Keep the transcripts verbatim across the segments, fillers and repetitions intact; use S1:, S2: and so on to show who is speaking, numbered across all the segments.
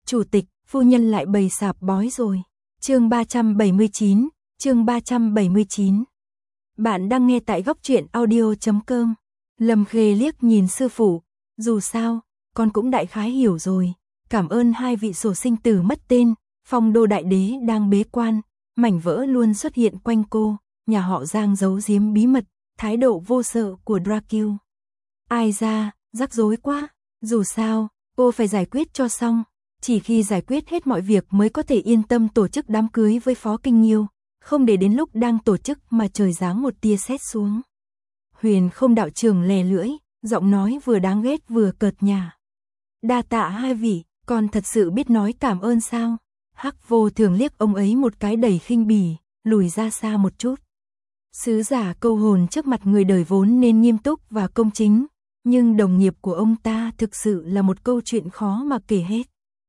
S1: Chủ tịch, phu nhân lại bày sạp bói rồi. Chương ba trăm bảy mươi chín, chương ba trăm bảy mươi chín. Bạn đang nghe tại góc truyện audio chấm com. Lâm Khê liếc nhìn sư phụ, dù sao, con cũng đại khái hiểu rồi. Cảm ơn hai vị sổ sinh tử mất tên, Phong Đô đại đế đang bế quan, mảnh vỡ luôn xuất hiện quanh cô, nhà họ Giang giấu giếm bí mật, thái độ vô sợ của Dracula. Ai ra, rắc rối quá, dù sao, cô phải giải quyết cho xong, chỉ khi giải quyết hết mọi việc mới có thể yên tâm tổ chức đám cưới với Phó Kinh Nghiêu, không để đến lúc đang tổ chức mà trời giáng một tia sét xuống. Huyền Không đạo trưởng lè lưỡi, giọng nói vừa đáng ghét vừa cợt nhả. Đa tạ hai vị, con thật sự biết nói cảm ơn sao? Hắc Vô Thường liếc ông ấy một cái đầy khinh bỉ, lùi ra xa một chút. Sứ giả câu hồn trước mặt người đời vốn nên nghiêm túc và công chính, nhưng đồng nghiệp của ông ta thực sự là một câu chuyện khó mà kể hết.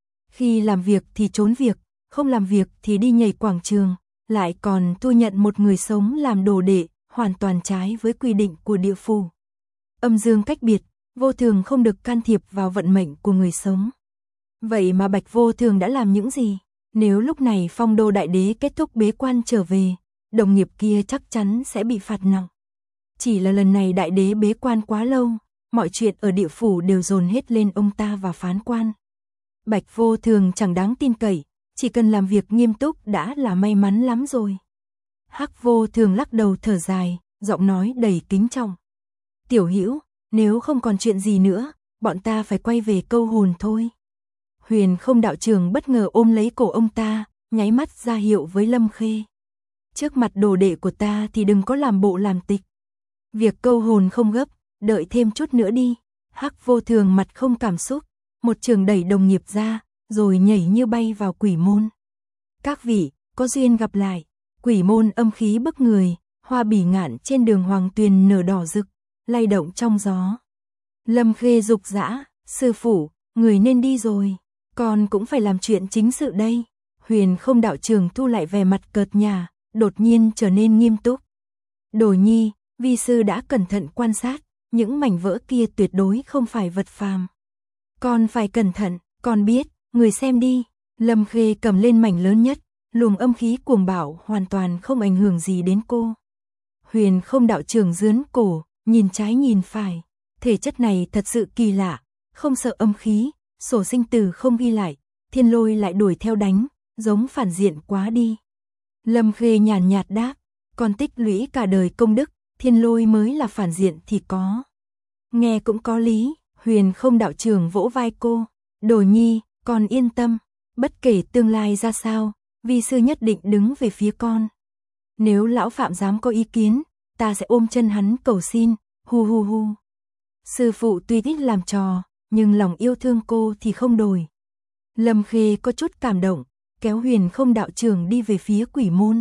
S1: Khi làm việc thì trốn việc, không làm việc thì đi nhảy quảng trường, lại còn thu nhận một người sống làm đồ đệ, hoàn toàn trái với quy định của địa phủ. Âm dương cách biệt, Vô Thường không được can thiệp vào vận mệnh của người sống. Vậy mà Bạch Vô Thường đã làm những gì? Nếu lúc này Phong Đô đại đế kết thúc bế quan trở về, đồng nghiệp kia chắc chắn sẽ bị phạt nặng. Chỉ là lần này đại đế bế quan quá lâu, mọi chuyện ở địa phủ đều dồn hết lên ông ta và phán quan. Bạch Vô Thường chẳng đáng tin cậy, chỉ cần làm việc nghiêm túc đã là may mắn lắm rồi. Hắc Vô Thường lắc đầu thở dài, giọng nói đầy kính trọng. Tiểu Hữu, nếu không còn chuyện gì nữa, bọn ta phải quay về câu hồn thôi. Huyền Không đạo trưởng bất ngờ ôm lấy cổ ông ta, nháy mắt ra hiệu với Lâm Khê. Trước mặt đồ đệ của ta thì đừng có làm bộ làm tịch. Việc câu hồn không gấp, đợi thêm chút nữa đi. Hắc Vô Thường mặt không cảm xúc, một trường đẩy đồng nghiệp ra, rồi nhảy như bay vào quỷ môn. Các vị, có duyên gặp lại. Quỷ môn âm khí bức người, hoa bỉ ngạn trên đường Hoàng Tuyền nở đỏ rực, lay động trong gió. Lâm Khê dục dã, sư phụ, người nên đi rồi, con cũng phải làm chuyện chính sự đây. Huyền Không đạo trưởng thu lại vẻ mặt cợt nhả, đột nhiên trở nên nghiêm túc. Đồ nhi, vi sư đã cẩn thận quan sát, những mảnh vỡ kia tuyệt đối không phải vật phàm. Con phải cẩn thận, con biết, người xem đi. Lâm Khê cầm lên mảnh lớn nhất, luồng âm khí cuồng bạo hoàn toàn không ảnh hưởng gì đến cô. Huyền Không đạo trưởng dướn cổ, nhìn trái nhìn phải, thể chất này thật sự kỳ lạ, không sợ âm khí, sổ sinh tử không ghi lại, Thiên Lôi lại đuổi theo đánh, giống phản diện quá đi. Lâm Khê nhàn nhạt đáp, con tích lũy cả đời công đức, Thiên Lôi mới là phản diện thì có. Nghe cũng có lý. Huyền Không đạo trưởng vỗ vai cô, Đồ nhi, con yên tâm, bất kể tương lai ra sao, vi sư nhất định đứng về phía con. Nếu lão Phạm dám có ý kiến, ta sẽ ôm chân hắn cầu xin, hu hu hu. Sư phụ tuy thích làm trò, nhưng lòng yêu thương cô thì không đổi. Lâm Khê có chút cảm động, kéo Huyền Không đạo trưởng đi về phía quỷ môn.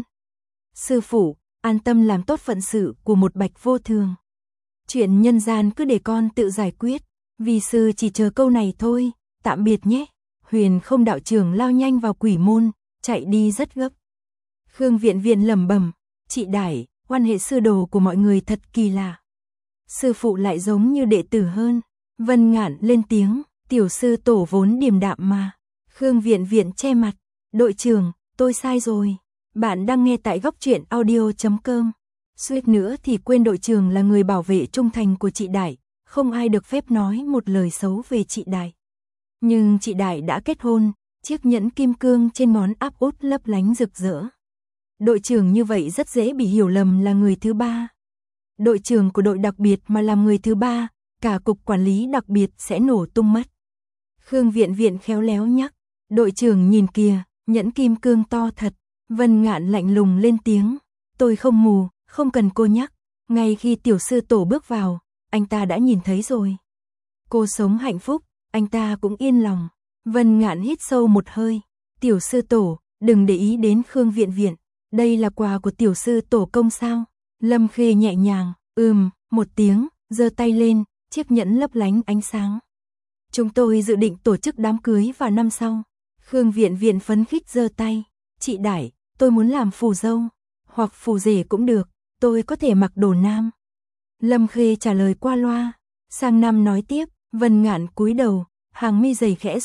S1: Sư phụ, an tâm làm tốt phận sự của một Bạch Vô Thường. Chuyện nhân gian cứ để con tự giải quyết. Vi sư chỉ chờ câu này thôi, tạm biệt nhé. Huyền Không đạo trưởng lao nhanh vào quỷ môn, chạy đi rất gấp. Khương Viện Viện lẩm bẩm, chị Đại, quan hệ sư đồ của mọi người thật kỳ lạ. Sư phụ lại giống như đệ tử hơn. Vân Ngạn lên tiếng, tiểu sư tổ vốn điềm đạm mà. Khương Viện Viện che mặt, đội trưởng, tôi sai rồi. Bạn đang nghe tại góc truyện audio chấm com. Suýt nữa thì quên đội trưởng là người bảo vệ trung thành của chị Đại. Không ai được phép nói một lời xấu về chị Đại. Nhưng chị Đại đã kết hôn, chiếc nhẫn kim cương trên ngón áp út lấp lánh rực rỡ. Đội trưởng như vậy rất dễ bị hiểu lầm là người thứ ba. Đội trưởng của đội đặc biệt mà làm người thứ ba, cả cục quản lý đặc biệt sẽ nổ tung mất. Khương Viện Viện khéo léo nhắc, đội trưởng nhìn kìa, nhẫn kim cương to thật. Vân Ngạn lạnh lùng lên tiếng, tôi không mù, không cần cô nhắc. Ngay khi tiểu sư tổ bước vào, anh ta đã nhìn thấy rồi. Cô sống hạnh phúc, anh ta cũng yên lòng. Vân Ngạn hít sâu một hơi. Tiểu sư tổ, đừng để ý đến Khương Viện Viện. Đây là quà của tiểu sư tổ công sao? Lâm Khê nhẹ nhàng, ừm, một tiếng, giơ tay lên, chiếc nhẫn lấp lánh ánh sáng. Chúng tôi dự định tổ chức đám cưới vào năm sau. Khương Viện Viện phấn khích giơ tay. Chị Đại, tôi muốn làm phù dâu, hoặc phù rể cũng được, tôi có thể mặc đồ nam. Lâm Khê trả lời qua loa. Sang năm nói tiếp, Vân Ngạn cúi đầu, hàng mi dày khẽ run,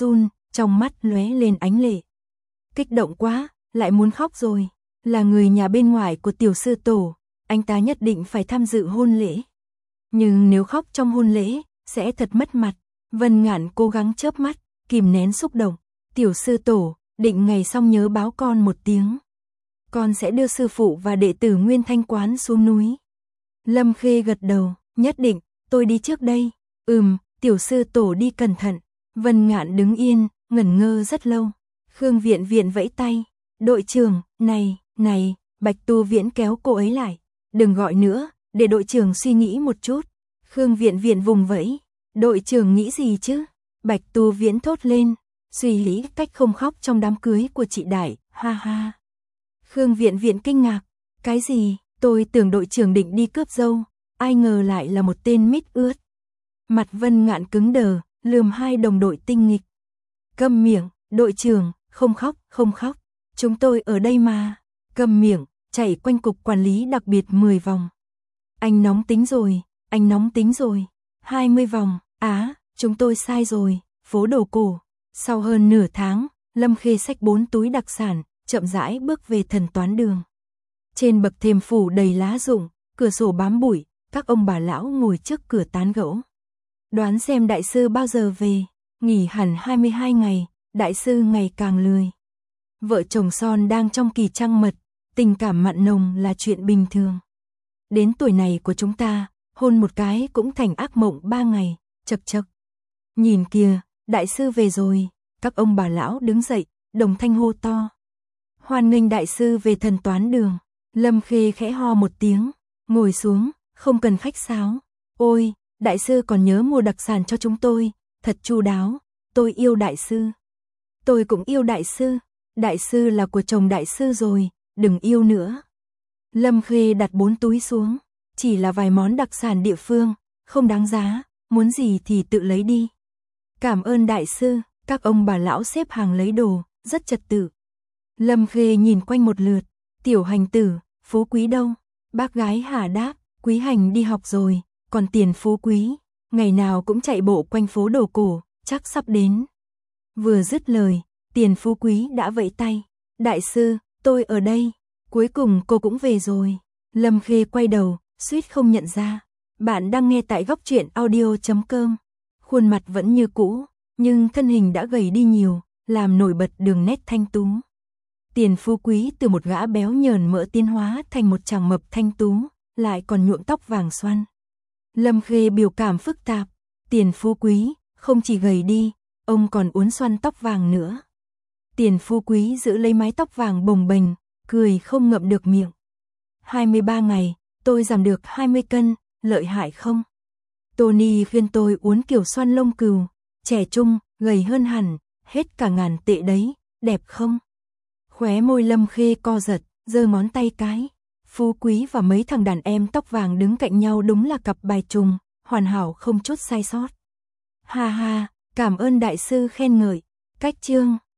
S1: trong mắt lóe lên ánh lệ. Kích động quá, lại muốn khóc rồi. Là người nhà bên ngoài của tiểu sư tổ, anh ta nhất định phải tham dự hôn lễ. Nhưng nếu khóc trong hôn lễ, sẽ thật mất mặt. Vân Ngạn cố gắng chớp mắt, kìm nén xúc động. Tiểu sư tổ, định ngày xong nhớ báo con một tiếng. Con sẽ đưa sư phụ và đệ tử Nguyên Thanh Quán xuống núi. Lâm Khê gật đầu, nhất định, tôi đi trước đây. Ừm, tiểu sư tổ đi cẩn thận. Vân Ngạn đứng yên, ngẩn ngơ rất lâu. Khương Viện Viện vẫy tay. Đội trưởng, này, này, Bạch Tu Viễn kéo cô ấy lại. Đừng gọi nữa, để đội trưởng suy nghĩ một chút. Khương Viện Viện vùng vẫy. Đội trưởng nghĩ gì chứ? Bạch Tu Viễn thốt lên. Suy lý cách không khóc trong đám cưới của chị Đại, ha ha. Khương Viện Viện kinh ngạc. Cái gì? Tôi tưởng đội trưởng định đi cướp dâu. Ai ngờ lại là một tên mít ướt. Mặt Vân Ngạn cứng đờ, lườm hai đồng đội tinh nghịch. Câm miệng, đội trưởng, không khóc, không khóc. Chúng tôi ở đây mà. Câm miệng, chạy quanh cục quản lý đặc biệt mười vòng. Anh nóng tính rồi, anh nóng tính rồi. hai mươi vòng, á, chúng tôi sai rồi, phố đồ cổ. Sau hơn nửa tháng, Lâm Khê xách bốn túi đặc sản, chậm rãi bước về thần toán đường. Trên bậc thềm phủ đầy lá rụng, cửa sổ bám bụi, các ông bà lão ngồi trước cửa tán gẫu. Đoán xem đại sư bao giờ về, nghỉ hẳn hai mươi hai ngày, đại sư ngày càng lười. Vợ chồng son đang trong kỳ trăng mật, tình cảm mặn nồng là chuyện bình thường. Đến tuổi này của chúng ta, hôn một cái cũng thành ác mộng ba ngày, chật chật. Nhìn kìa, đại sư về rồi, các ông bà lão đứng dậy, đồng thanh hô to. Hoan nghênh đại sư về thần toán đường. Lâm Khê khẽ ho một tiếng, ngồi xuống, không cần khách sáo. Ôi, đại sư còn nhớ mua đặc sản cho chúng tôi, thật chu đáo, tôi yêu đại sư. Tôi cũng yêu đại sư, đại sư là của chồng đại sư rồi, đừng yêu nữa. Lâm Khê đặt bốn túi xuống, chỉ là vài món đặc sản địa phương, không đáng giá, muốn gì thì tự lấy đi. Cảm ơn đại sư, các ông bà lão xếp hàng lấy đồ, rất trật tự. Lâm Khê nhìn quanh một lượt, tiểu hành tử, Phú Quý đâu? Bác gái Hà đáp, Quý Hành đi học rồi, còn Tiền Phú Quý, ngày nào cũng chạy bộ quanh phố đồ cổ, chắc sắp đến. Vừa dứt lời, Tiền Phú Quý đã vẫy tay, đại sư, tôi ở đây, cuối cùng cô cũng về rồi. Lâm Khê quay đầu, suýt không nhận ra, bạn đang nghe tại góc truyện audio chấm com. Khuôn mặt vẫn như cũ, nhưng thân hình đã gầy đi nhiều, làm nổi bật đường nét thanh tú. Tiền Phú Quý từ một gã béo nhờn mỡ tiến hóa thành một chàng mập thanh tú, lại còn nhuộm tóc vàng xoăn. Lâm Khê biểu cảm phức tạp, Tiền Phú Quý không chỉ gầy đi, ông còn uốn xoăn tóc vàng nữa. Tiền Phú Quý giữ lấy mái tóc vàng bồng bềnh, cười không ngậm được miệng. hai mươi ba ngày, tôi giảm được hai mươi cân, lợi hại không? Tony khuyên tôi uốn kiểu xoăn lông cừu, trẻ trung, gầy hơn hẳn, hết cả ngàn tệ đấy, đẹp không? Khóe môi Lâm Khê co giật, giơ ngón tay cái. Phú Quý và mấy thằng đàn em tóc vàng đứng cạnh nhau đúng là cặp bài trùng, hoàn hảo không chút sai sót. Ha ha, cảm ơn đại sư khen ngợi. Cách chương